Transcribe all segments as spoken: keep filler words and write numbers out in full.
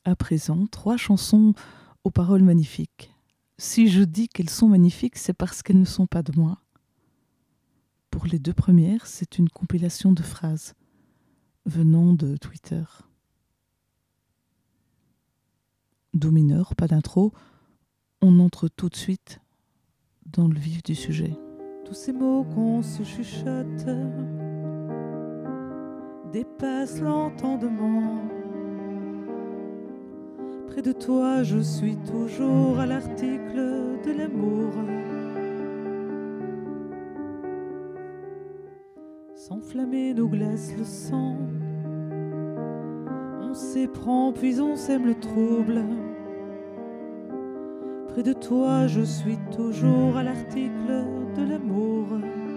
À présent, trois chansons aux paroles magnifiques. Si je dis qu'elles sont magnifiques, c'est parce qu'elles ne sont pas de moi. Pour les deux premières, c'est une compilation de phrases venant de Twitter. Do mineur, pas d'intro, on entre tout de suite dans le vif du sujet. Tous ces mots qu'on se chuchote dépassent l'entendement. Près de toi, je suis toujours à l'article de l'amour. S'enflammer nous glace le sang. On s'éprend puis on sème le trouble. Près de toi, je suis toujours à l'article de l'amour.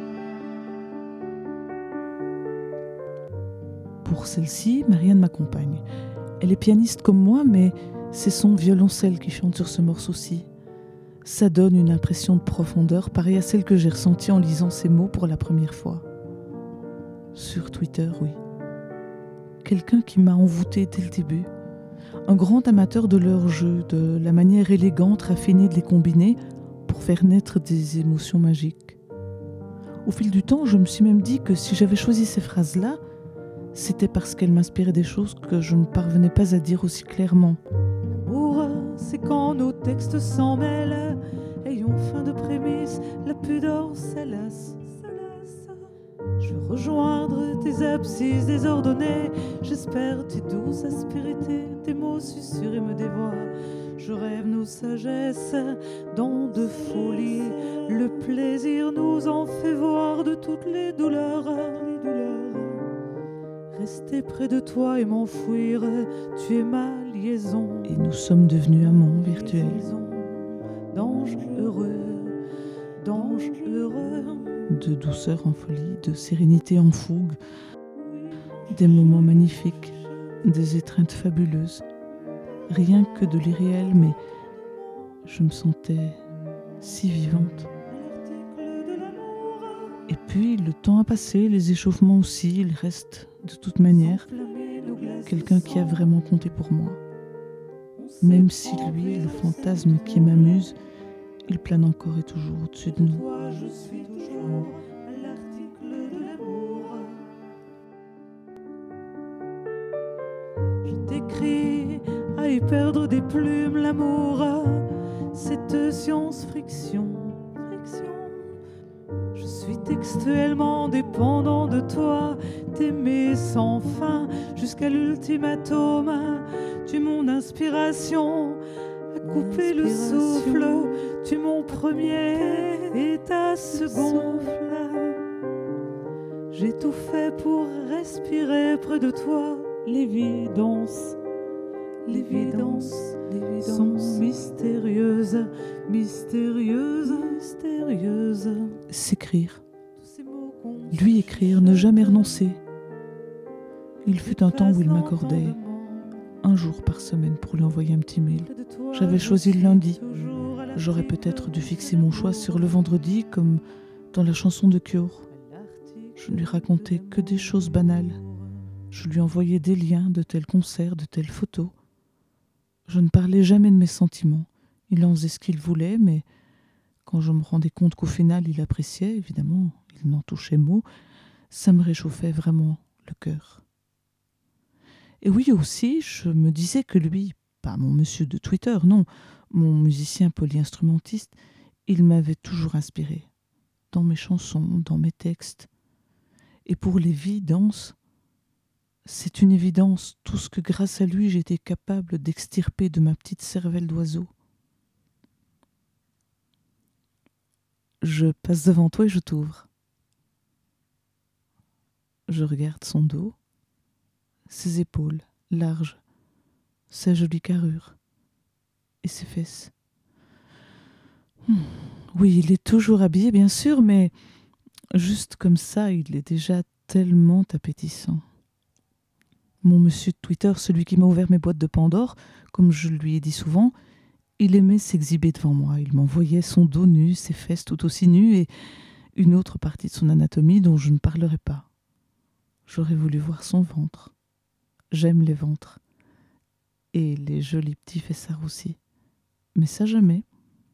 Pour celle-ci, Marianne m'accompagne. Elle est pianiste comme moi, mais c'est son violoncelle qui chante sur ce morceau-ci. Ça donne une impression de profondeur, pareille à celle que j'ai ressentie en lisant ces mots pour la première fois. Sur Twitter, oui. Quelqu'un qui m'a envoûté dès le début. Un grand amateur de leur jeu, de la manière élégante, raffinée de les combiner pour faire naître des émotions magiques. Au fil du temps, je me suis même dit que si j'avais choisi ces phrases-là, c'était parce qu'elles m'inspiraient des choses que je ne parvenais pas à dire aussi clairement. L'amour, c'est quand nos textes s'en mêlent. Ayons fin de prémisse, la pudeur s'alasse. Je veux rejoindre tes abscisses désordonnées. J'espère tes douces aspérités, tes mots susurrés me dévoient. Je rêve nos sagesses dans de folie. Le plaisir nous en fait voir de toutes les douleurs. Les douleurs. Rester près de toi et m'enfouir, tu es ma liaison. Et nous sommes devenus amants virtuels. D'ange heureux, d'ange heureux. De douceur en folie, de sérénité en fougue, des moments magnifiques, des étreintes fabuleuses. Rien que de l'irréel, mais je me sentais si vivante. Et puis le temps a passé, les échauffements aussi, il reste de toute manière quelqu'un qui a vraiment compté pour moi. Même si lui, le fantasme qui m'amuse, il plane encore et toujours au-dessus de nous. Je suis toujours à l'article de l'amour. Je t'écris à y perdre des plumes l'amour. Cette science-friction, friction. Je suis textuellement dépendant de toi, t'aimer sans fin jusqu'à l'ultimatum. Tu es mon inspiration. À couper le souffle, tu es mon premier et ta seconde. J'ai tout fait pour respirer près de toi. L'évidence, l'évidence, sont mystérieuses, mystérieuses, mystérieuses. S'écrire. Lui écrire, ne jamais renoncer. Il fut un temps où il m'accordait un jour par semaine pour lui envoyer un petit mail. J'avais choisi le lundi. J'aurais peut-être dû fixer mon choix sur le vendredi, comme dans la chanson de Cure. Je ne lui racontais que des choses banales. Je lui envoyais des liens de tels concerts, de telles photos. Je ne parlais jamais de mes sentiments. Il en faisait ce qu'il voulait, mais quand je me rendais compte qu'au final il appréciait, évidemment, il n'en touchait mot, ça me réchauffait vraiment le cœur. Et oui aussi, je me disais que lui, pas mon monsieur de Twitter, non, mon musicien polyinstrumentiste, il m'avait toujours inspiré, dans mes chansons, dans mes textes. Et pour l'évidence, c'est une évidence, tout ce que grâce à lui j'étais capable d'extirper de ma petite cervelle d'oiseau. Je passe devant toi et je t'ouvre. Je regarde son dos, ses épaules larges, sa jolie carrure et ses fesses. Hmm. Oui, il est toujours habillé, bien sûr, mais juste comme ça, il est déjà tellement appétissant. Mon monsieur de Twitter, celui qui m'a ouvert mes boîtes de Pandore, comme je lui ai dit souvent, il aimait s'exhiber devant moi. Il m'envoyait son dos nu, ses fesses tout aussi nues et une autre partie de son anatomie dont je ne parlerai pas. J'aurais voulu voir son ventre. J'aime les ventres. et les jolis petits fessards aussi. Mais ça jamais.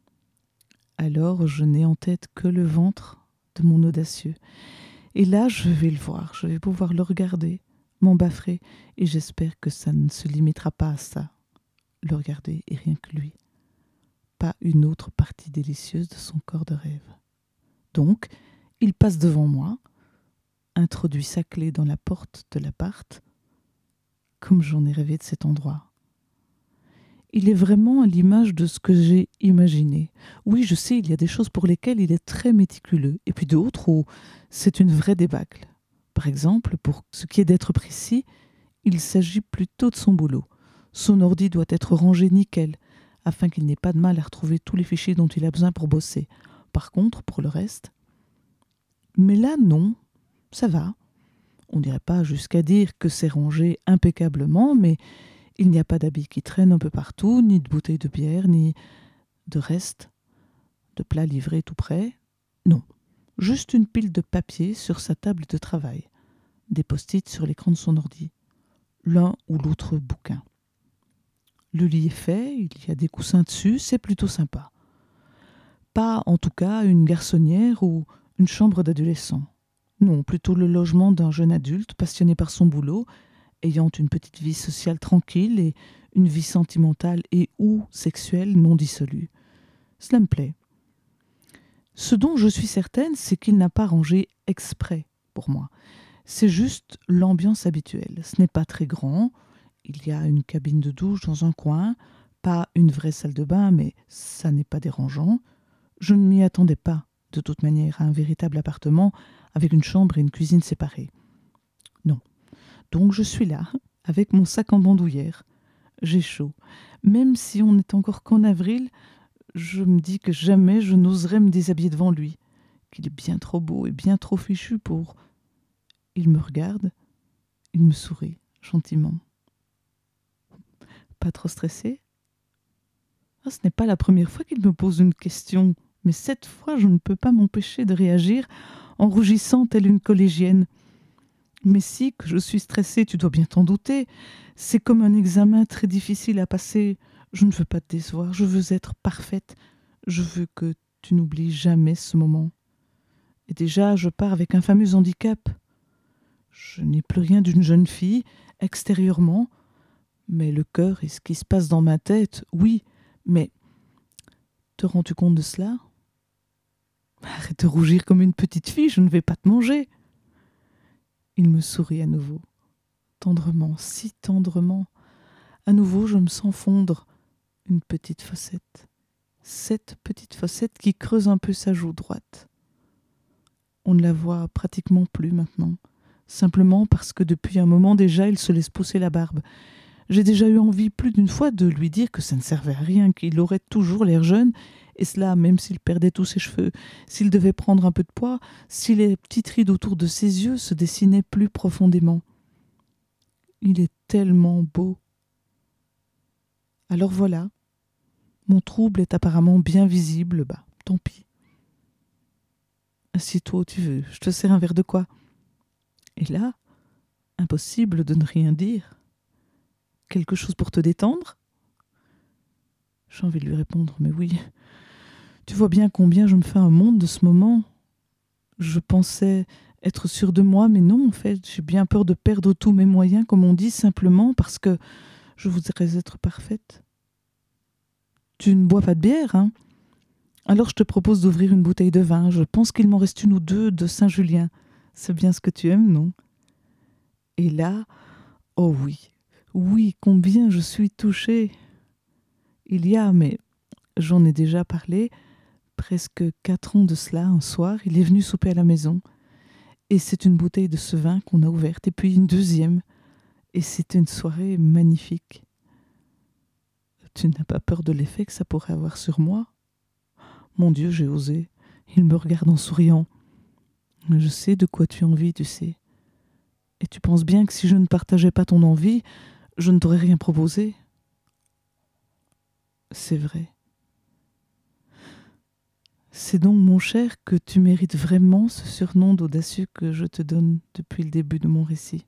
Alors je n'ai en tête que le ventre de mon audacieux. Et là, je vais le voir, je vais pouvoir le regarder, m'embaffrer, et j'espère que ça ne se limitera pas à ça. Le regarder et rien que lui. Pas une autre partie délicieuse de son corps de rêve. Donc, il passe devant moi, introduit sa clé dans la porte de l'appart, comme j'en ai rêvé de cet endroit. Il est vraiment à l'image de ce que j'ai imaginé. Oui, je sais, il y a des choses pour lesquelles il est très méticuleux, et puis d'autres où c'est une vraie débâcle. Par exemple, pour ce qui est d'être précis, il s'agit plutôt de son boulot. Son ordi doit être rangé nickel, afin qu'il n'ait pas de mal à retrouver tous les fichiers dont il a besoin pour bosser. Par contre, pour le reste... Mais là, non, ça va. On n'irait pas jusqu'à dire que c'est rangé impeccablement, mais il n'y a pas d'habits qui traînent un peu partout, ni de bouteilles de bière, ni de restes, de plats livrés tout près. Non, juste une pile de papier sur sa table de travail, des post-it sur l'écran de son ordi, l'un ou l'autre bouquin. Le lit est fait, il y a des coussins dessus, c'est plutôt sympa. Pas, en tout cas, une garçonnière ou une chambre d'adolescent. Non, plutôt le logement d'un jeune adulte passionné par son boulot, ayant une petite vie sociale tranquille et une vie sentimentale et ou sexuelle non dissolue. Cela me plaît. Ce dont je suis certaine, c'est qu'il n'a pas rangé exprès pour moi. C'est juste l'ambiance habituelle. Ce n'est pas très grand. Il y a une cabine de douche dans un coin, pas une vraie salle de bain, mais ça n'est pas dérangeant. Je ne m'y attendais pas, de toute manière, à un véritable appartement avec une chambre et une cuisine séparées. Non. Donc je suis là, avec mon sac en bandoulière. J'ai chaud. Même si on n'est encore qu'en avril, je me dis que jamais je n'oserais me déshabiller devant lui, qu'il est bien trop beau et bien trop fichu pour... Il me regarde, il me sourit, gentiment. Pas trop stressé ? Oh, ce n'est pas la première fois qu'il me pose une question, mais cette fois, je ne peux pas m'empêcher de réagir en rougissant telle une collégienne. Mais si, que je suis stressée, tu dois bien t'en douter. C'est comme un examen très difficile à passer. Je ne veux pas te décevoir, je veux être parfaite. Je veux que tu n'oublies jamais ce moment. Et déjà, je pars avec un fameux handicap. Je n'ai plus rien d'une jeune fille, extérieurement, mais le cœur et ce qui se passe dans ma tête, oui, mais te rends-tu compte de cela ? Arrête de rougir comme une petite fille, je ne vais pas te manger. Il me sourit à nouveau, tendrement, si tendrement. À nouveau, je me sens fondre une petite fossette. Cette petite fossette qui creuse un peu sa joue droite. On ne la voit pratiquement plus maintenant, simplement parce que depuis un moment déjà, il se laisse pousser la barbe. J'ai déjà eu envie plus d'une fois de lui dire que ça ne servait à rien, qu'il aurait toujours l'air jeune, et cela même s'il perdait tous ses cheveux, s'il devait prendre un peu de poids, si les petites rides autour de ses yeux se dessinaient plus profondément. Il est tellement beau. Alors voilà, mon trouble est apparemment bien visible, bah tant pis. Assieds-toi où tu veux, je te sers un verre de quoi ? Et là, impossible de ne rien dire. Quelque chose pour te détendre ? J'ai envie de lui répondre, mais oui, tu vois bien combien je me fais un monde de ce moment. Je pensais être sûre de moi, mais non, en fait, j'ai bien peur de perdre tous mes moyens, comme on dit, simplement parce que je voudrais être parfaite. Tu ne bois pas de bière, hein ? Alors je te propose d'ouvrir une bouteille de vin. Je pense qu'il m'en reste une ou deux de Saint-Julien. C'est bien ce que tu aimes, non ? Et là, oh oui, oui, combien je suis touchée. Il y a, mais j'en ai déjà parlé, presque quatre ans de cela, un soir, il est venu souper à la maison. Et c'est une bouteille de ce vin qu'on a ouverte, et puis une deuxième. Et c'était une soirée magnifique. Tu n'as pas peur de l'effet que ça pourrait avoir sur moi ? Mon Dieu, j'ai osé. Il me regarde en souriant. Je sais de quoi tu as envie, tu sais. Et tu penses bien que si je ne partageais pas ton envie, je ne t'aurais rien proposé ? C'est vrai. C'est donc, mon cher, que tu mérites vraiment ce surnom d'audacieux que je te donne depuis le début de mon récit.